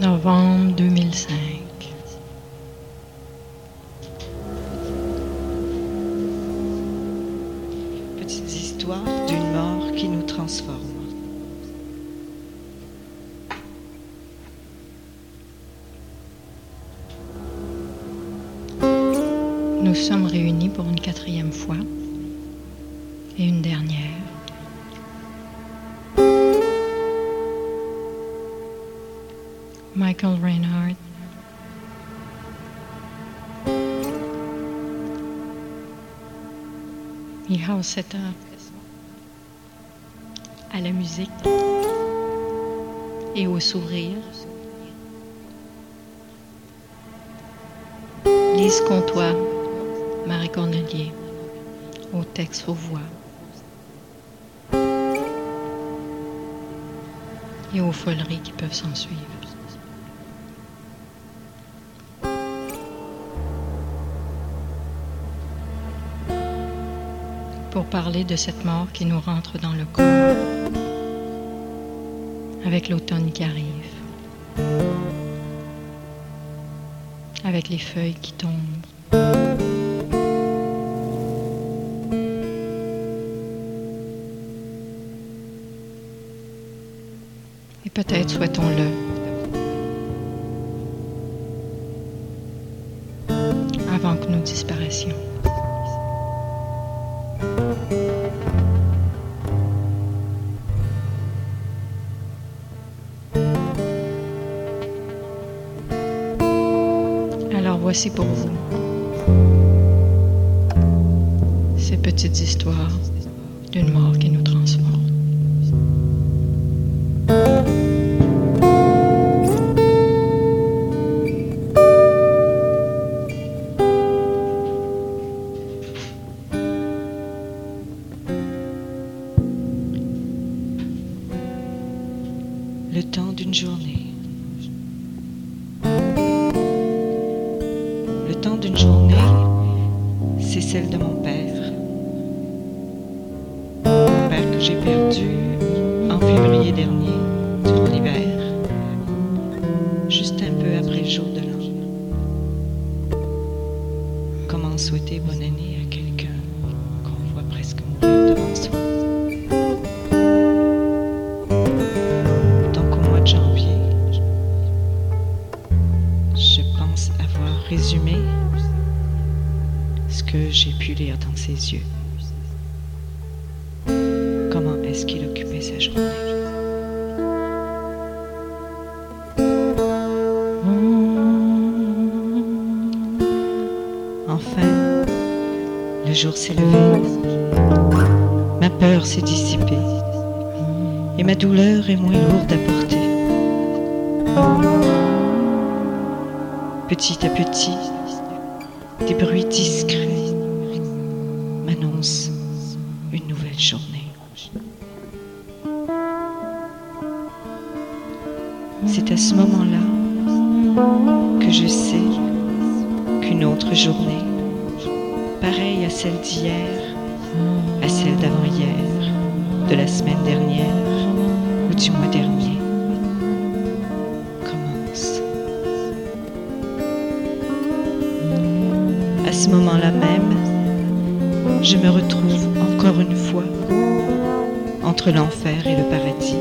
Novembre 2005. Petites histoires d'une mort qui nous transforme. Nous sommes réunis pour une 4e fois et une dernière. Michael Reinhardt, Michał Seta, à la musique et au sourire. Lise Comtois, Marie Cornelier, au texte, aux voix et aux foleries qui peuvent s'en suivre. Pour parler de cette mort qui nous rentre dans le corps avec l'automne qui arrive, avec les feuilles qui tombent, et peut-être souhaitons-le avant que nous disparaissions. Alors voici pour vous ces petites histoires d'une mort qui nous transforme. Le temps d'une journée. Le temps d'une journée, c'est celle de mon père. Mon père que j'ai perdu en février dernier, durant l'hiver, juste un peu après le jour de l'an. Comment souhaiter bonne année à quelqu'un qu'on voit presque mourir devant soi? Janvier, je pense avoir résumé ce que j'ai pu lire dans ses yeux. Comment est-ce qu'il occupait sa journée? Enfin, le jour s'est levé, ma peur s'est dissipée et ma douleur est moins lourde à porter. Petit à petit, des bruits discrets m'annoncent une nouvelle journée. C'est à ce moment-là que je sais qu'une autre journée, pareille à celle d'hier, à celle d'avant-hier, de la semaine dernière ou du mois dernier, à ce moment-là même, je me retrouve encore une fois entre l'enfer et le paradis.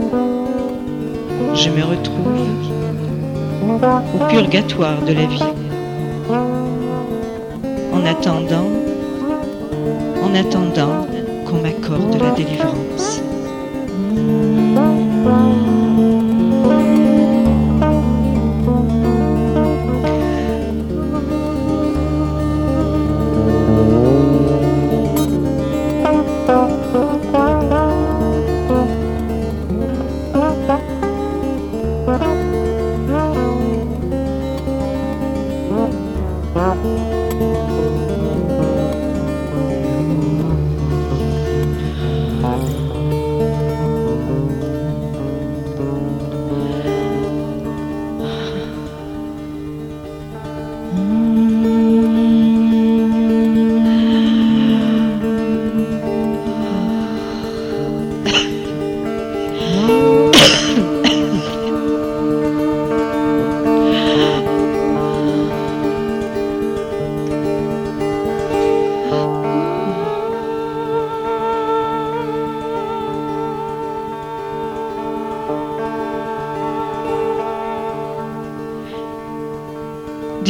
Je me retrouve au purgatoire de la vie. En attendant qu'on m'accorde la délivrance.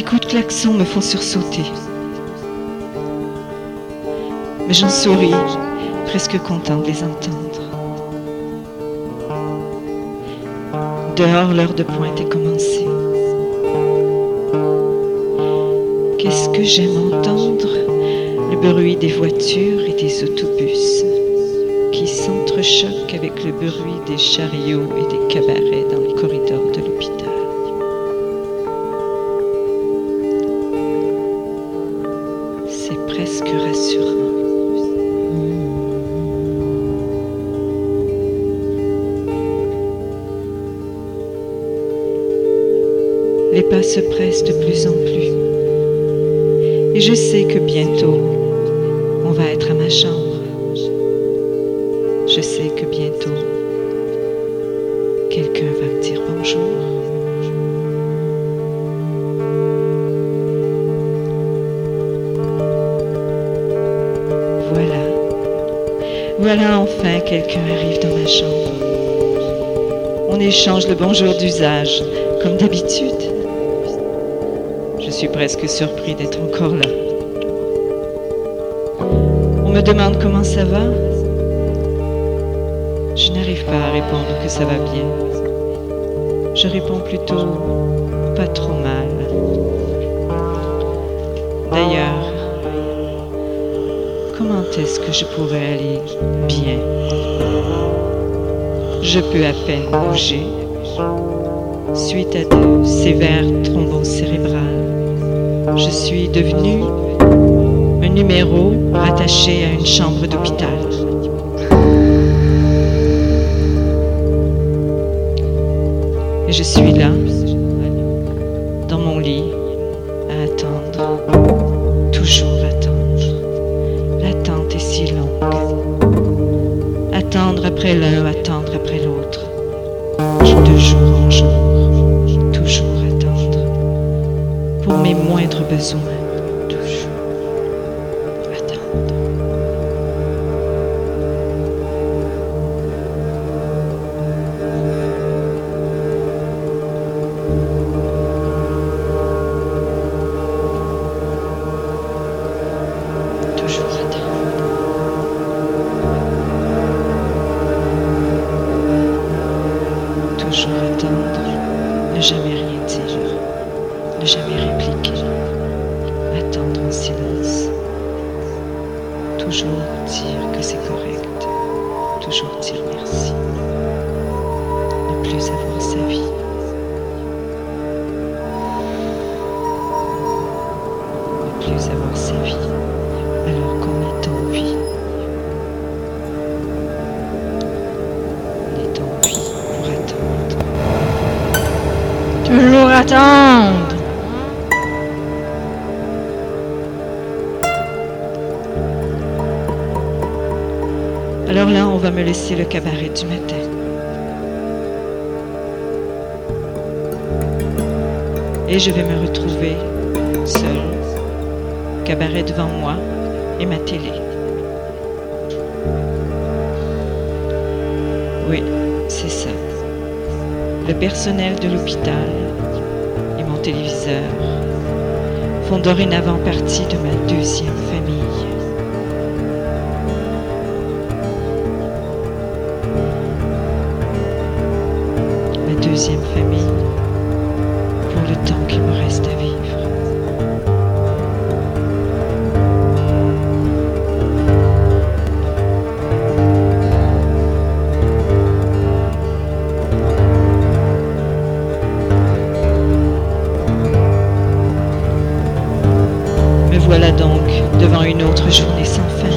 coups de klaxon me font sursauter. Mais j'en souris, presque content de les entendre. Dehors, l'heure de pointe est commencée. Qu'est-ce que j'aime entendre le bruit des voitures et des autobus qui s'entrechoquent avec le bruit des chariots et des cabarets dans le corridor de l'hôpital. C'est presque rassurant. Les pas se pressent de plus en plus. Et je sais que bientôt, on va être à ma chambre. Je sais que bientôt, quelqu'un va me dire bonjour. Voilà enfin quelqu'un arrive dans ma chambre. On échange le bonjour d'usage, comme d'habitude. Je suis presque surpris d'être encore là. On me demande comment ça va. Je n'arrive pas à répondre que ça va bien. Je réponds plutôt pas trop mal. D'ailleurs, comment est-ce que je pourrais aller bien? Je peux à peine bouger suite à de sévères thromboses cérébrales. Je suis devenue un numéro rattaché à une chambre d'hôpital. Et je suis là, dans mon lit, à attendre, toujours attendre. L'attente est si longue. Attendre après l'un, attendre après l'autre. De jour en jour, toujours attendre. Pour mes moindres besoins, toujours attendre. Toujours attendre. Toujours attendre, ne jamais rien dire, ne jamais répliquer, attendre en silence, toujours dire que c'est correct, toujours dire merci, ne plus avoir sa vie. Ne plus avoir sa vie alors qu'on est en vie. Toujours attendre. Alors là, on va me laisser le cabaret du matin. Et je vais me retrouver seule, cabaret devant moi et ma télé. Oui, c'est ça. Le personnel de l'hôpital et mon téléviseur font dorénavant partie de ma deuxième famille. Ma deuxième famille pour le temps qu'il me reste à vivre. Voilà donc devant une autre journée sans fin.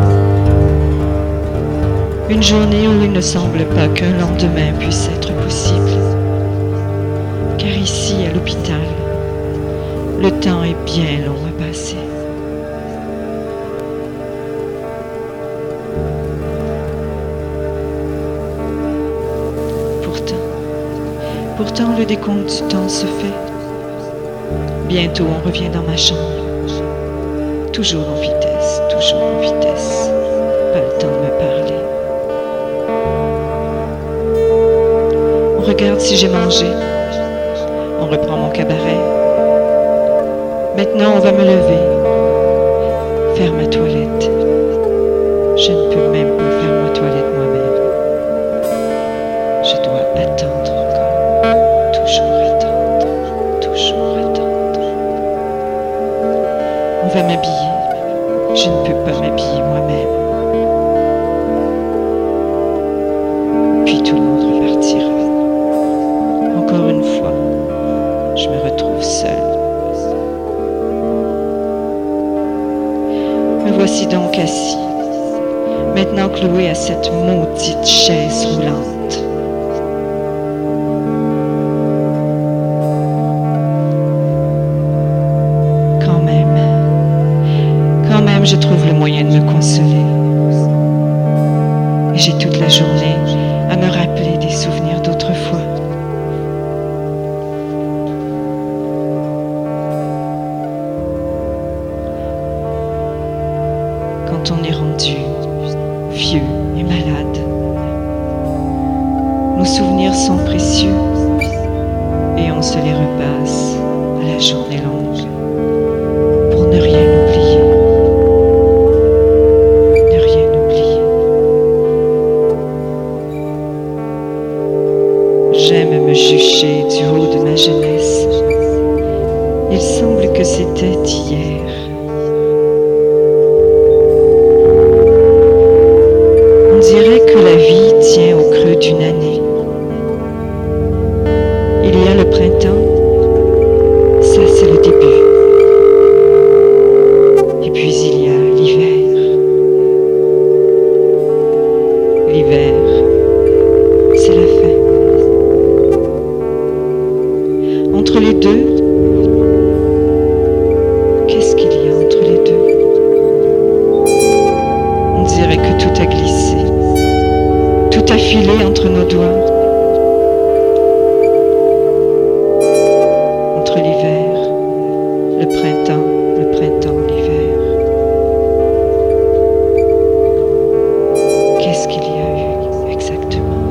Une journée où il ne semble pas qu'un lendemain puisse être possible. Car ici, à l'hôpital, le temps est bien long à passer. Pourtant, le décompte du temps se fait. Bientôt, on revient dans ma chambre. Toujours en vitesse, toujours en vitesse. Pas le temps de me parler. On regarde si j'ai mangé. On reprend mon cabaret. Maintenant, on va me lever, faire ma toilette. Je ne peux même pas faire ma toilette moi-même. Je dois attendre encore, toujours attendre, toujours attendre. On va m'habiller. Je ne peux pas m'habiller moi-même. Puis tout le monde repartira. Encore une fois, je me retrouve seule. Me voici donc assis, maintenant cloué à cette maudite chaise roulante. Quand même, je trouve le moyen de me consoler. Et j'ai toute la journée à me rappeler des souvenirs d'autrefois. Quand on est rendu vieux et malade, nos souvenirs sont précieux et on se les repasse à la journée longue pour ne rien oublier. Ne rien oublier. J'aime me jucher du haut de ma jeunesse. Il semble que c'était hier. On dirait que la vie tient au creux d'une année. Il y a le printemps, ça c'est le début. Et puis il y a l'hiver. L'hiver, c'est la fin. Entre les deux, qu'est-ce qu'il y a entre les deux? On dirait que tout a glissé, tout a filé entre nos doigts. Entre l'hiver, le printemps, l'hiver. Qu'est-ce qu'il y a eu exactement?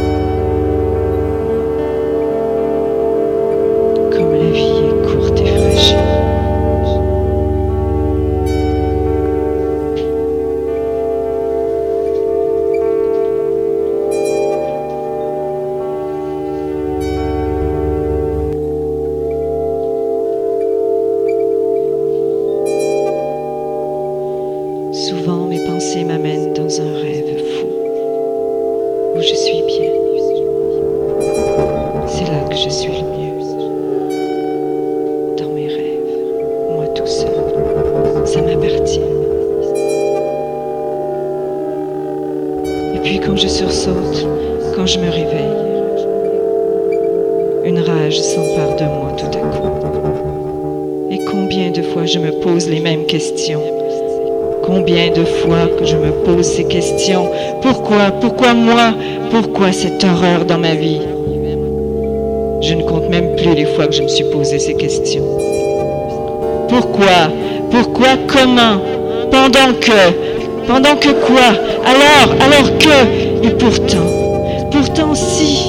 Comme la vie est courte et fragile. Souvent, mes pensées m'amènent dans un rêve fou, où je suis bien. C'est là que je suis le mieux. Dans mes rêves, moi tout seul, ça m'appartient. Et puis quand je sursaute, quand je me réveille, une rage s'empare de moi tout à coup. Et combien de fois je me pose les mêmes questions? Combien de fois que je me pose ces questions? Pourquoi? Pourquoi moi? Pourquoi cette horreur dans ma vie? Je ne compte même plus les fois que je me suis posé ces questions. Pourquoi? Pourquoi? Comment? Pendant que? Pendant que quoi? Alors que? Et pourtant si.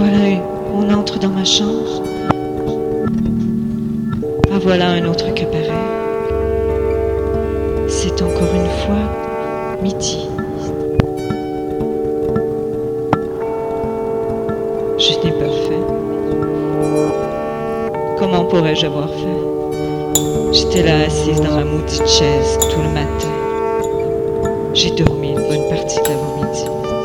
voilà, on entre dans ma chambre. Ah, voilà un autre qui apparaît. C'est encore une fois midi. Je n'ai pas faim. Comment pourrais-je avoir faim? J'étais là assise dans ma maudite chaise tout le matin. J'ai dormi une bonne partie de l'avant-midi.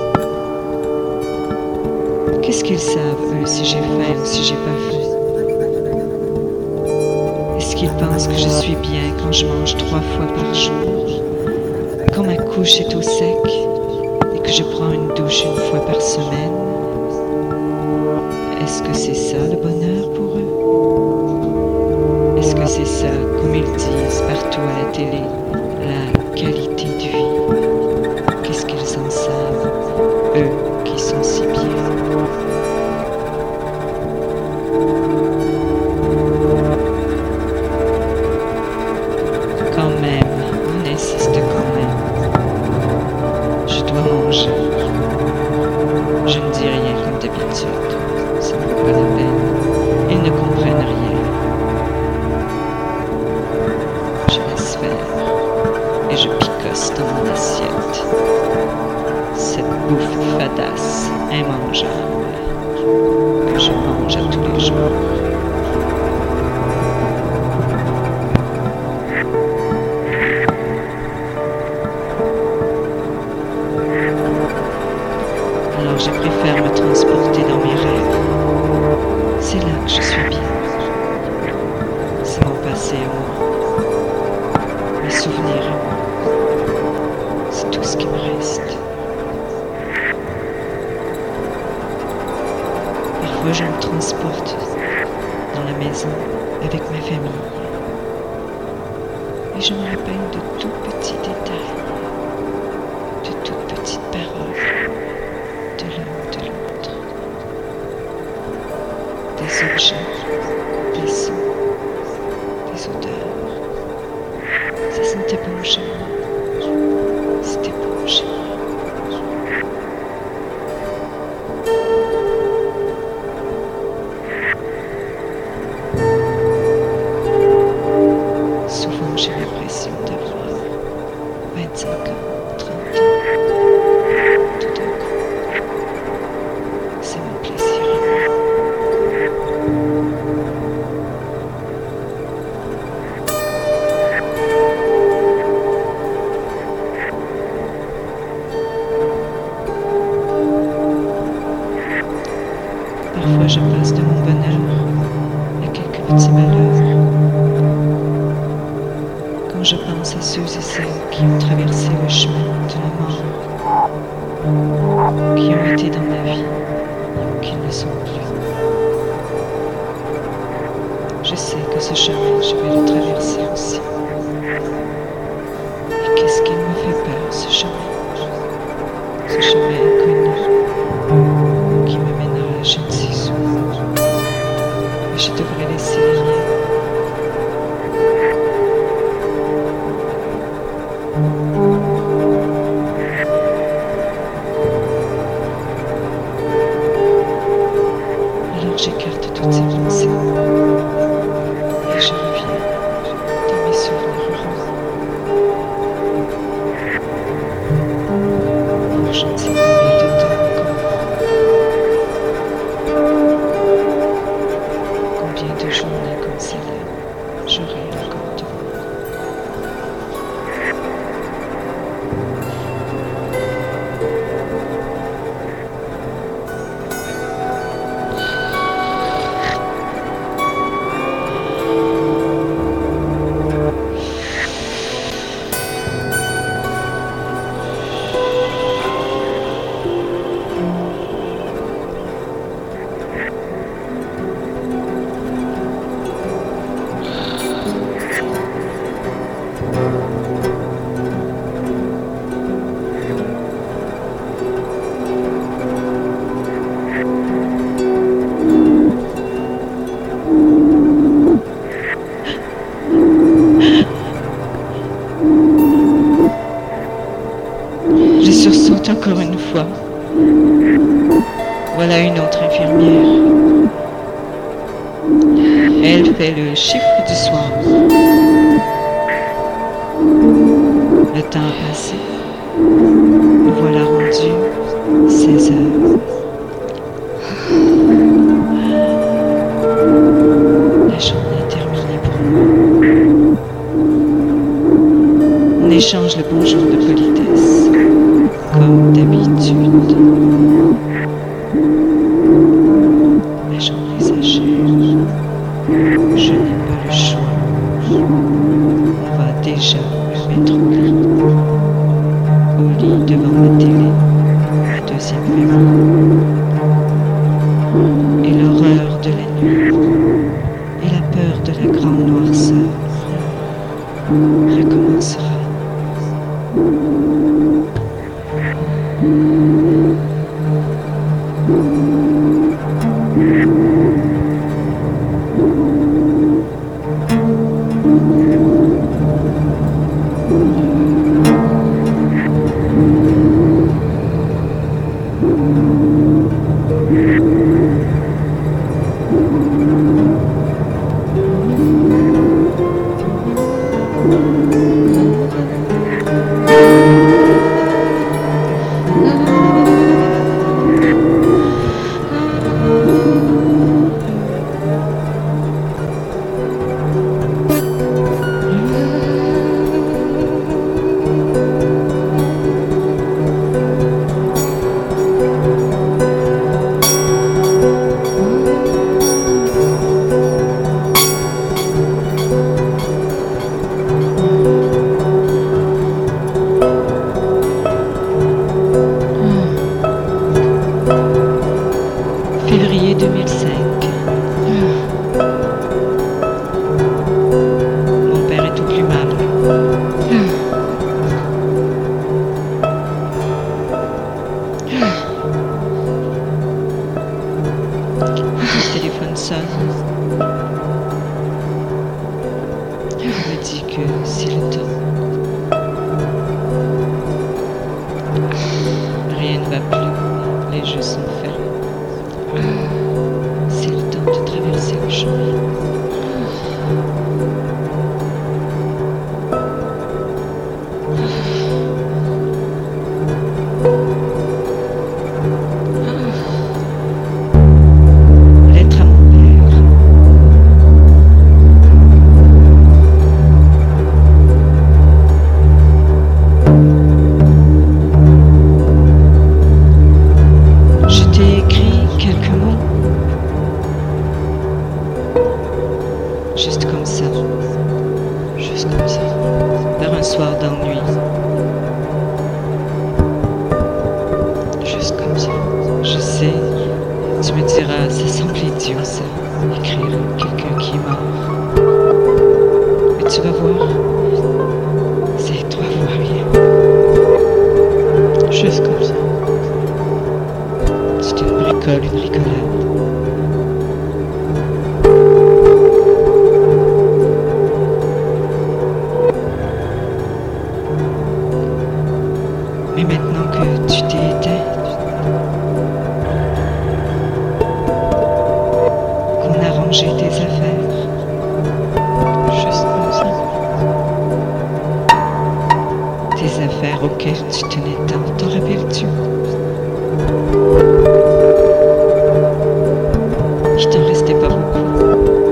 Qu'est-ce qu'ils savent, eux, si j'ai faim ou si j'ai pas faim? Est-ce qu'ils pensent que je suis bien quand je mange 3 fois par jour, quand ma couche est au sec et que je prends une douche une fois par semaine? Est-ce que c'est ça le bonheur pour eux? Est-ce que c'est ça, comme ils disent partout à la télé, la qualité de vie? Qu'est-ce qu'ils en savent, eux qui sont si bien? Quand même, on insiste quand même. Je dois manger. Je ne dis rien comme d'habitude. Ça ne vaut pas la peine. Ils ne comprennent rien. Je laisse faire et je picosse dans mon assiette. Cette bouffe fadasse, immangeable, que je mange à tous les jours. Alors je préfère me transporter dans mes rêves. C'est là que je suis bien. C'est mon passé à moi. Mes souvenirs à moi. C'est tout ce qui me reste. Parfois je me transporte dans la maison avec ma famille. Et je me rappelle de tout petits détails, de toutes petites paroles, de l'un de l'autre, des objets, des sons, des odeurs. Ça sentait bon chez moi, c'était bon chez moi. Souvent j'ai l'impression d'avoir 25 ans, 30 ans, tout d'un coup. C'est mon plaisir à moi. Parfois je passe de mon bonheur à quelques petits malheurs. Quand je pense à ceux et celles qui ont traversé le chemin de la mort, qui ont été dans ma vie, qui ne sont plus. Je sais que ce chemin, je vais le traverser aussi. Et qu'est-ce qu'il me fait peur, ce chemin? Ce chemin inconnu qui me mènera je ne sais où. Mais je devrais laisser les miens. Alors j'écarte toutes ces pensées et je reviens dans mes souvenirs heureux. Pour je ne sais combien de temps encore. Combien de journées comme celle-là j'aurai encore devant moi. notre infirmière. Elle fait le chiffre du soir. Le temps a passé. Nous voilà rendus 16 heures. La journée est terminée pour moi. On échange le bonjour de politesse, comme d'habitude. La journée s'achève. Je n'ai pas le choix. On va déjà me mettre au lit. Au lit devant ma télé, la deuxième famille. Et l'horreur de la nuit et la peur de la grande noirceur recommencera. Février 2005. Mon père est tout plus mal. Le téléphone sonne. Il me dit que c'est le temps. Rien ne va plus. Les jeux sont faits. C'est le temps de traverser le champ. Lettre à mon père. Je t'ai écrit quelques mots. Juste comme ça. Juste comme ça. Par un soir d'ennui. Juste comme ça. Je sais, tu me diras, ça semble idiot ça, écrire quelqu'un qui est mort. Mais tu vas voir, c'est toi voir rien. Juste comme ça. C'est une bricole, une bricolade. Mais maintenant que tu t'es éteint, qu'on a rangé tes affaires, juste comme ça, tes affaires auxquelles tu tenais tant, t'en rappelles-tu? Il t'en restait pas beaucoup.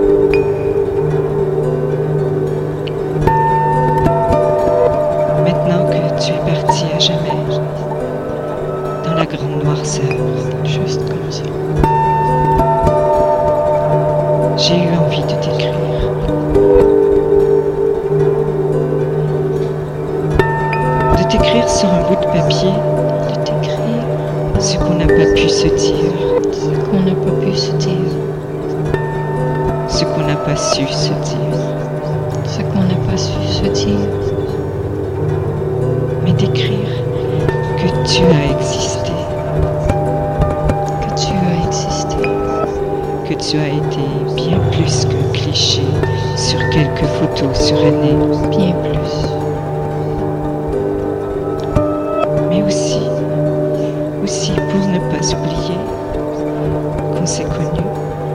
Maintenant que tu es parti à jamais, dans la grande noirceur, juste comme ça, j'ai eu envie de t'écrire. De t'écrire sur un bout de papier, de t'écrire ce qu'on n'a pas pu se dire, Ce qu'on n'a pas pu se dire. ce qu'on n'a pas su se dire, Ce qu'on n'a pas su se dire. mais d'écrire que tu as existé, Que tu as existé. que tu as été bien plus qu'un cliché sur quelques photos surannées, Bien plus. mais aussi pour ne pas oublier qu'on s'est connus.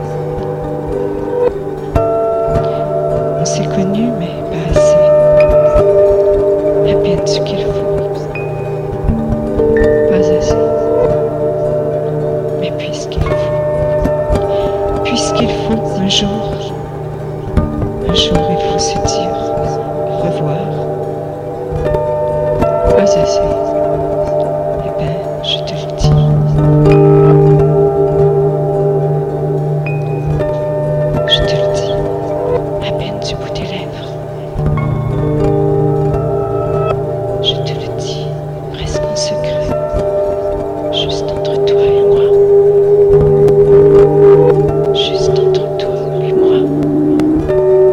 On s'est connus, mais pas assez. À peine ce qu'il faut. Pas assez. Mais puisqu'il faut. Puisqu'il faut un jour il faut se dire au revoir. Pas assez. Eh ben, je te le dis. Je te le dis, à peine du bout des lèvres. Je te le dis, presque en secret, juste entre toi et moi. Juste entre toi et moi.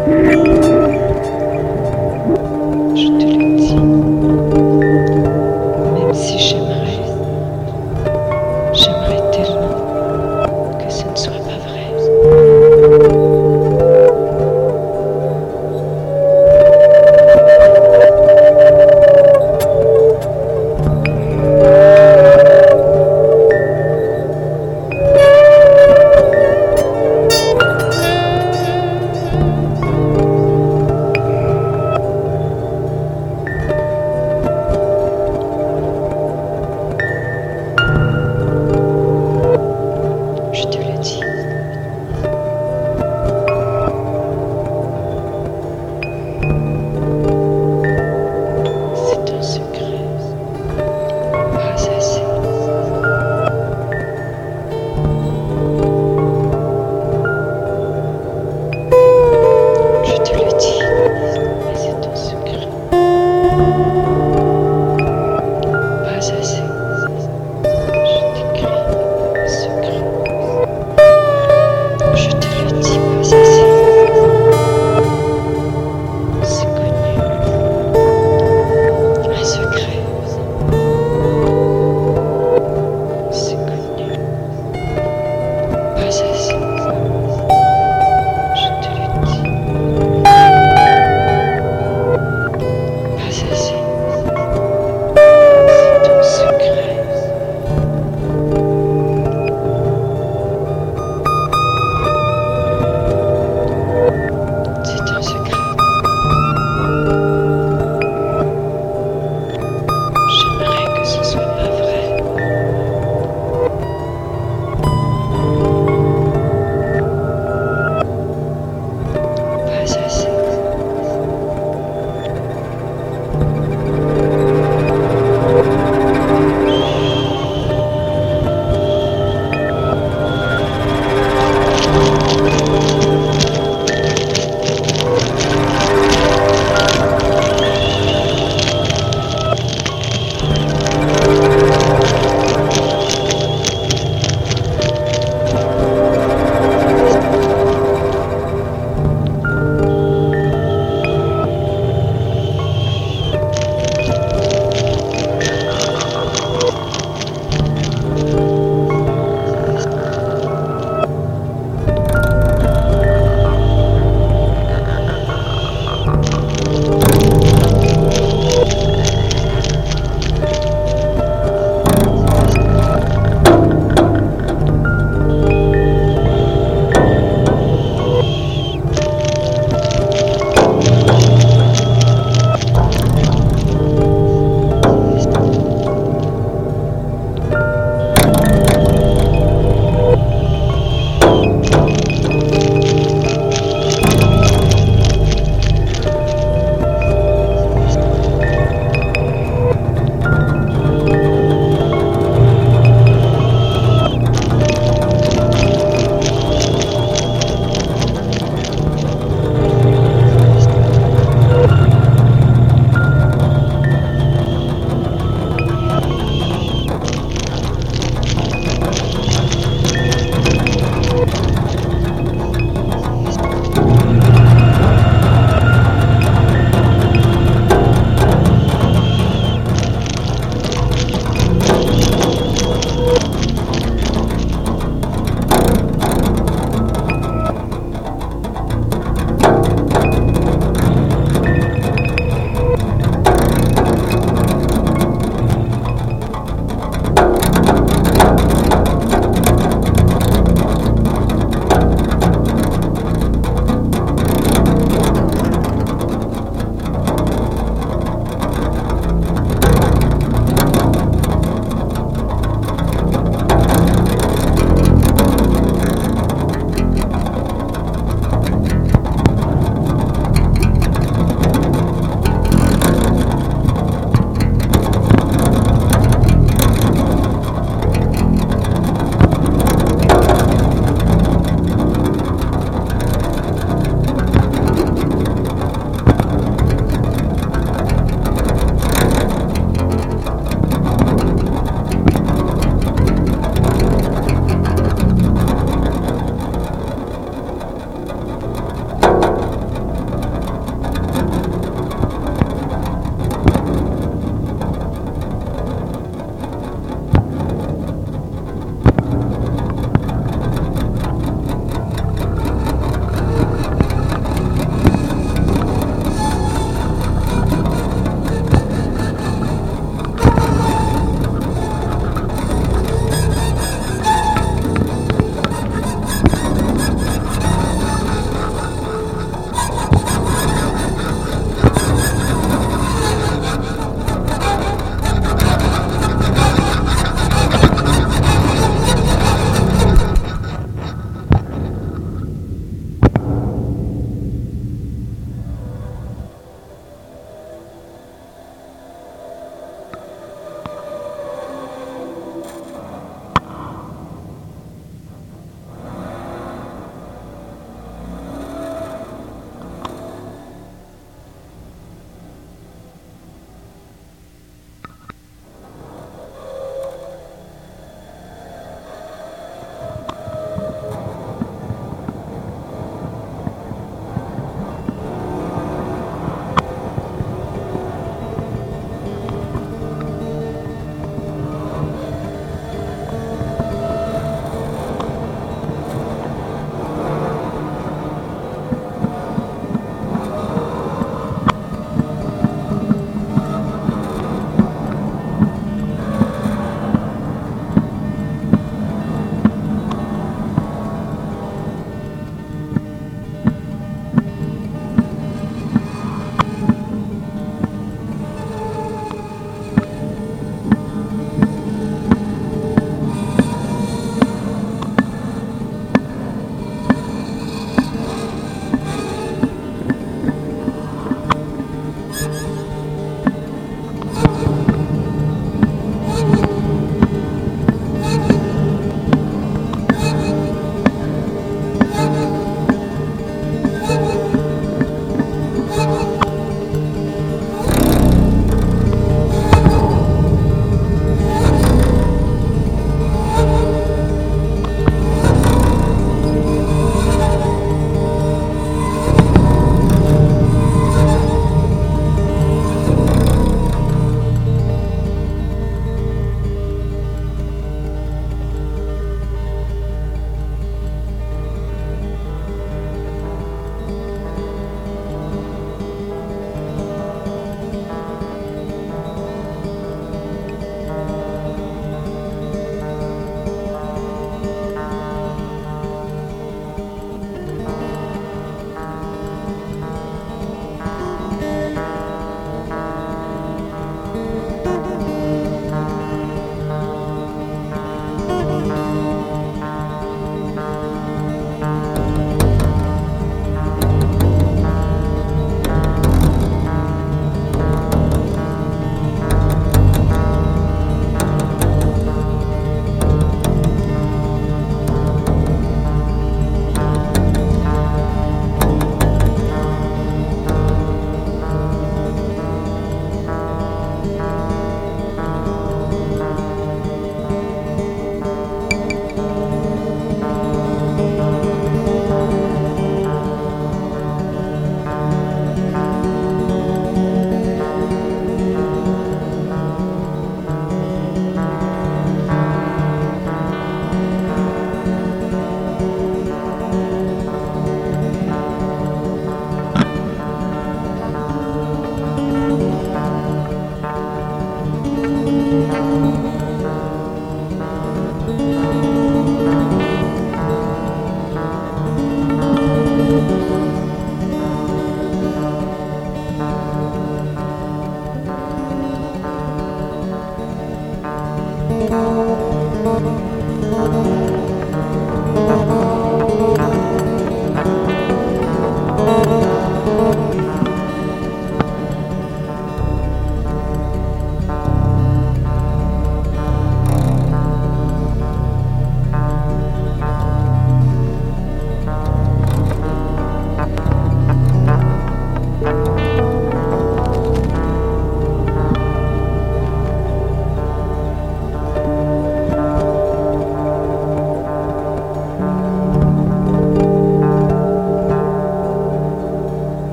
Je te le dis.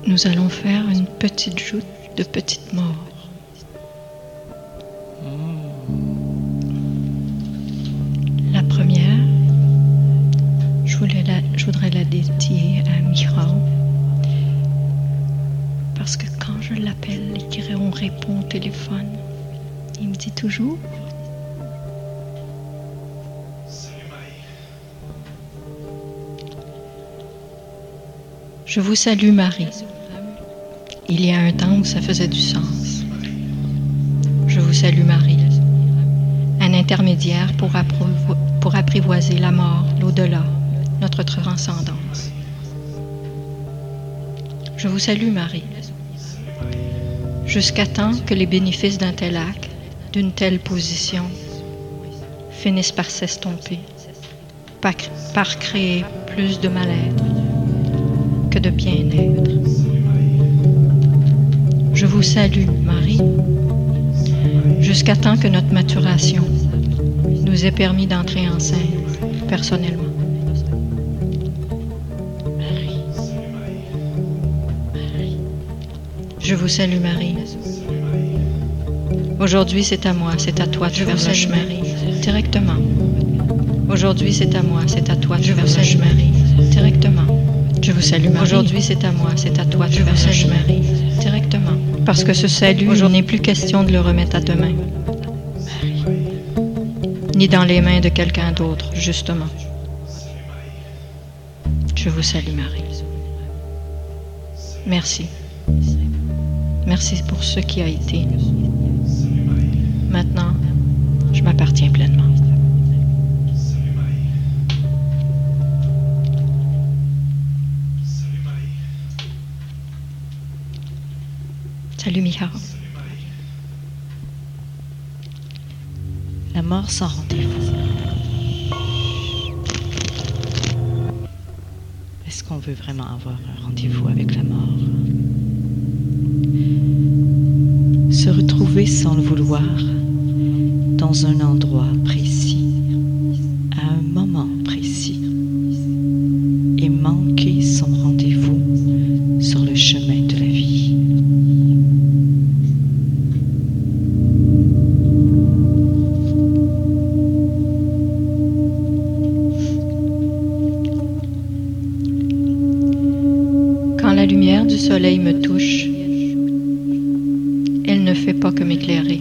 Nous allons faire une petite joute de petites morts. La première, je voudrais la dédier à Mira. Parce que quand je l'appelle et qu'on répond au téléphone, il me dit toujours « Je vous salue Marie ». Il y a un temps où ça faisait du sens. Je vous salue Marie, un intermédiaire pour apprivoiser la mort, l'au-delà, notre transcendance. Je vous salue Marie, jusqu'à temps que les bénéfices d'un tel acte, d'une telle position, finissent par s'estomper, par créer plus de mal-être que de bien-être. Je vous salue, Marie, jusqu'à temps que notre maturation nous ait permis d'entrer en scène personnellement. Marie. Je vous salue, Marie. Aujourd'hui, c'est à moi, c'est à toi de faire le chemin, directement. Aujourd'hui, c'est à moi, c'est à toi de faire le chemin, directement. Je vous salue, Marie. Aujourd'hui, c'est à moi, c'est à toi de faire le chemin, directement. Parce que ce salut, il n'est plus question de le remettre à demain. Ni dans les mains de quelqu'un d'autre, justement. Je vous salue, Marie. Merci. Merci pour ce qui a été. Maintenant, je m'appartiens pleinement. Salut Mira. La mort sans rendez-vous. Est-ce qu'on veut vraiment avoir un rendez-vous avec la mort? Se retrouver sans le vouloir dans un endroit précis, à un moment précis, et manquer son rendez-vous sur le chemin de la vie. Quand la lumière du soleil me touche, elle ne fait pas que m'éclairer.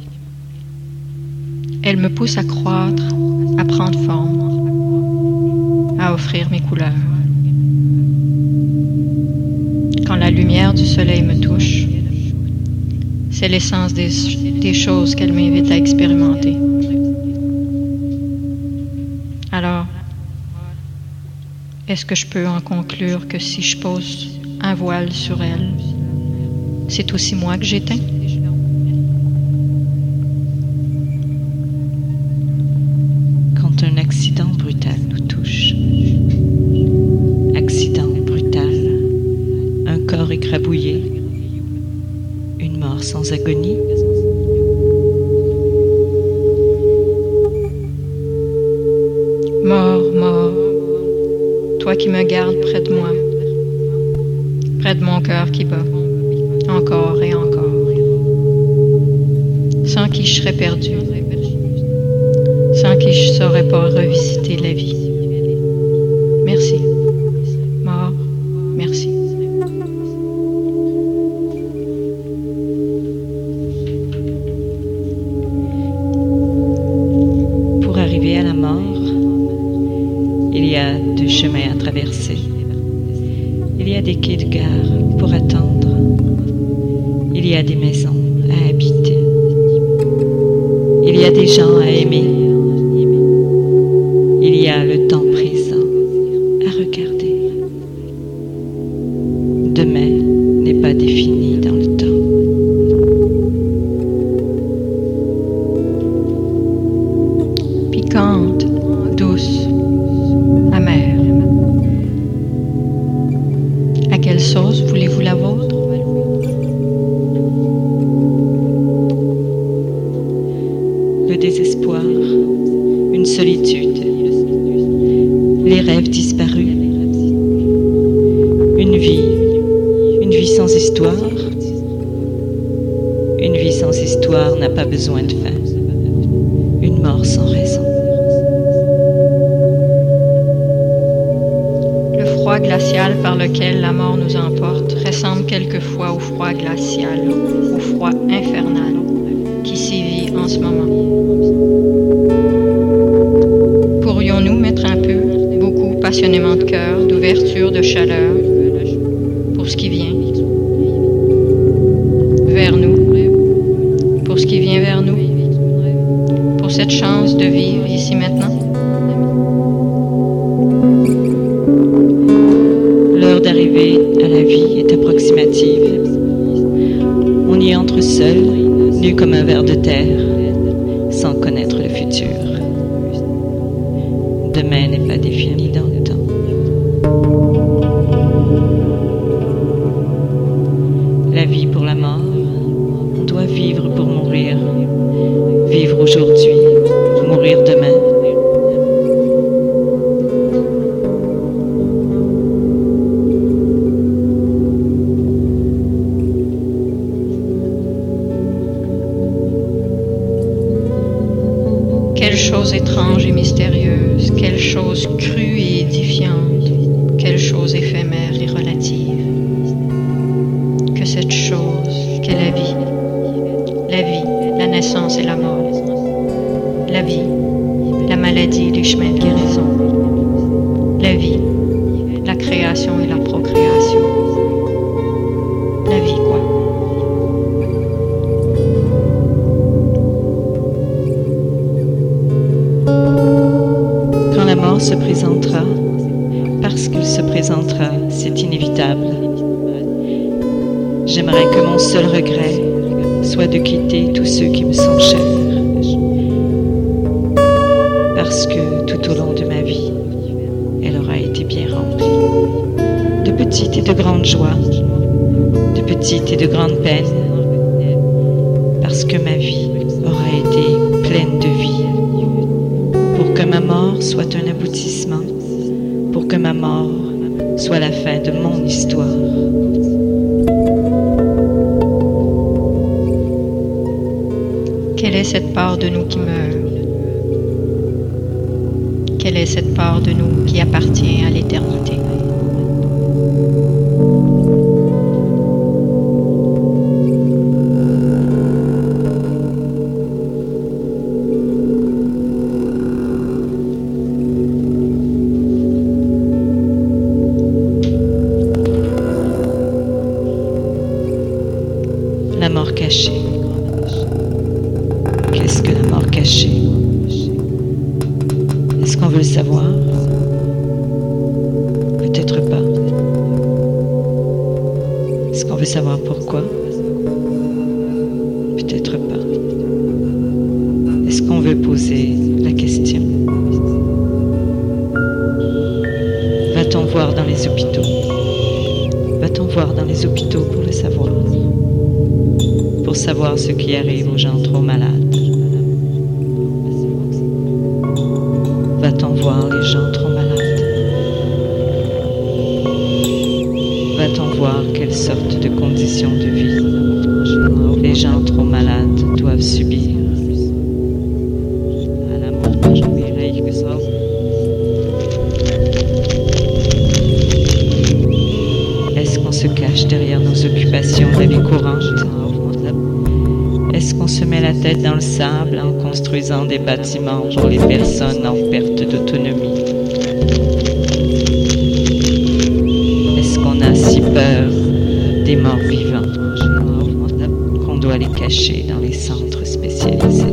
Elle me pousse à croître, à prendre forme, à offrir mes couleurs. Quand la lumière du soleil me touche, c'est l'essence des choses qu'elle m'invite à expérimenter. Alors, est-ce que je peux en conclure que si je pose un voile sur elle, c'est aussi moi que j'éteins? Quand un accident brutal nous touche, accident brutal, un corps écrabouillé, une mort sans agonie, Mort, mort, toi qui me gardes près de moi, près de mon cœur qui bat, encore et encore, sans qui je serais perdu, sans qui je ne saurais pas revisiter la vie. Merci, mort, merci. Pour arriver à la mort, il y a 2 chemins à traverser. Il y a des quais de gare pour attendre. Il y a des maisons à habiter. Il y a des gens à aimer. Il y a le temps présent à regarder. Demain n'est pas défini dans le temps. Piquante, douce, amère. À quelle sauce voulez-vous la vôtre? Le désespoir, une solitude, les rêves disparus, une vie pas besoin de fin. Une mort sans raison. Le froid glacial par lequel la mort nous emporte ressemble quelquefois au froid glacial, au froid infernal qui sévit en ce moment. Pourrions-nous mettre un peu, beaucoup passionnément de cœur, d'ouverture, de chaleur pour ce qui vient vers nous, pour ce qui vient vers nous, pour cette chance de vivre ici maintenant? L'heure d'arriver à la vie est approximative. On y entre seul, nu comme un ver de terre, sans connaître le futur. Demain n'est pas défini dans le temps. La vie pour la mort, on doit vivre pour mourir. Vivre aujourd'hui, mourir demain. Quelle chose étrange et mystérieuse, quelle chose crue et édifiante, quelle chose éphémère et relative. Que cette chose, qu'est la vie, la naissance et la mort, la vie, la maladie et les chemins de guérison, la vie, la création et la procréation, la vie quoi? Quand la mort se présentera, parce qu'elle se présentera, c'est inévitable. J'aimerais que mon seul regret soit de quitter tous ceux qui me sont chers. Parce que tout au long de ma vie, elle aura été bien remplie. De petites et de grandes joies, de petites et de grandes peines. Parce que ma vie aura été pleine de vie. Pour que ma mort soit un aboutissement, pour que ma mort soit la fin de mon histoire. Quelle est cette part de nous qui meurt? Quelle est cette part de nous qui appartient à l'éternité? La mort cachée. Qu'est-ce que la mort cachée? Est-ce qu'on veut le savoir? Peut-être pas. Est-ce qu'on veut savoir pourquoi? Peut-être pas. Est-ce qu'on veut poser la question? Va-t-on voir dans les hôpitaux? Va-t-on voir dans les hôpitaux pour le savoir? Pour savoir ce qui arrive aux gens trop malades? Va-t-on voir les gens trop malades? Va-t-on voir quelle sorte de conditions de vie les gens trop malades doivent subir? Est-ce qu'on se cache derrière nos occupations de la vie courante? Est-ce qu'on se met la tête dans le sable en construisant des bâtiments pour les personnes en perte d'autonomie? Est-ce qu'on a si peur des morts vivants qu'on doit les cacher dans les centres spécialisés?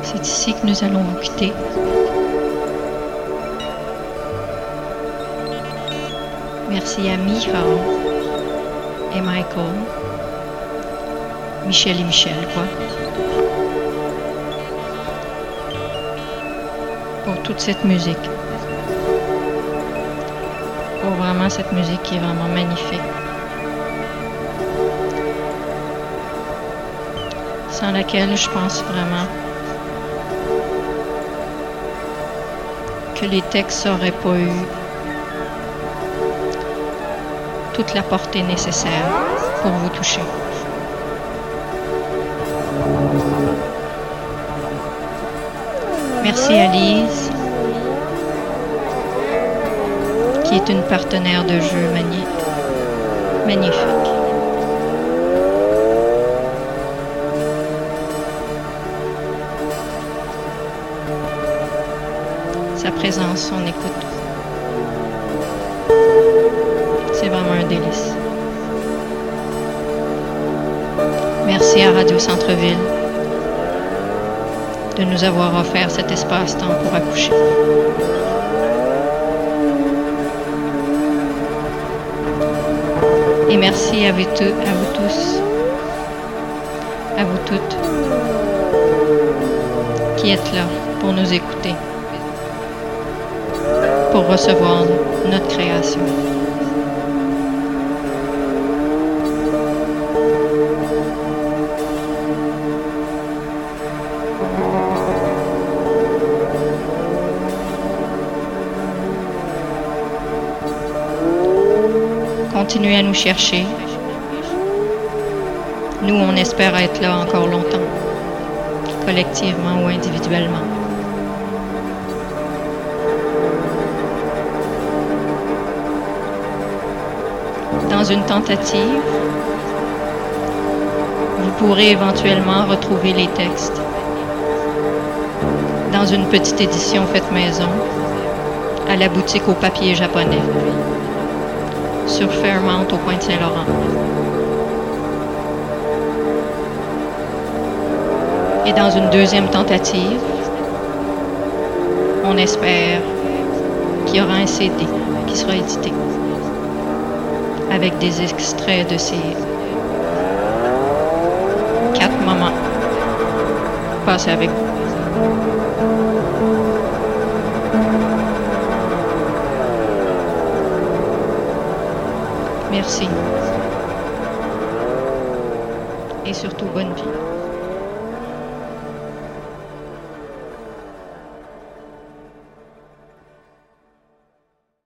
C'est ici que nous allons nous quitter. Merci à Micha et Michael. Michel et Michel, quoi. Pour toute cette musique. Pour vraiment cette musique qui est vraiment magnifique. Sans laquelle je pense vraiment que les textes n'auraient pas eu toute la portée nécessaire pour vous toucher. Merci à Lise, qui est une partenaire de jeu magnifique. Sa présence, son écoute, c'est vraiment un délice. Merci à Radio Centre-Ville de nous avoir offert cet espace-temps pour accoucher. Et merci à vous tous, à vous toutes, qui êtes là pour nous écouter, pour recevoir notre création. Continuez à nous chercher. Nous, on espère être là encore longtemps, collectivement ou individuellement. Dans une tentative, vous pourrez éventuellement retrouver les textes dans une petite édition faite maison à la boutique au papier japonais sur Fairmount au Pointe-Saint-Laurent. Et dans une deuxième tentative, on espère qu'il y aura un CD qui sera édité avec des extraits de ces 4 moments passés avec vous. Merci. Et surtout, bonne vie.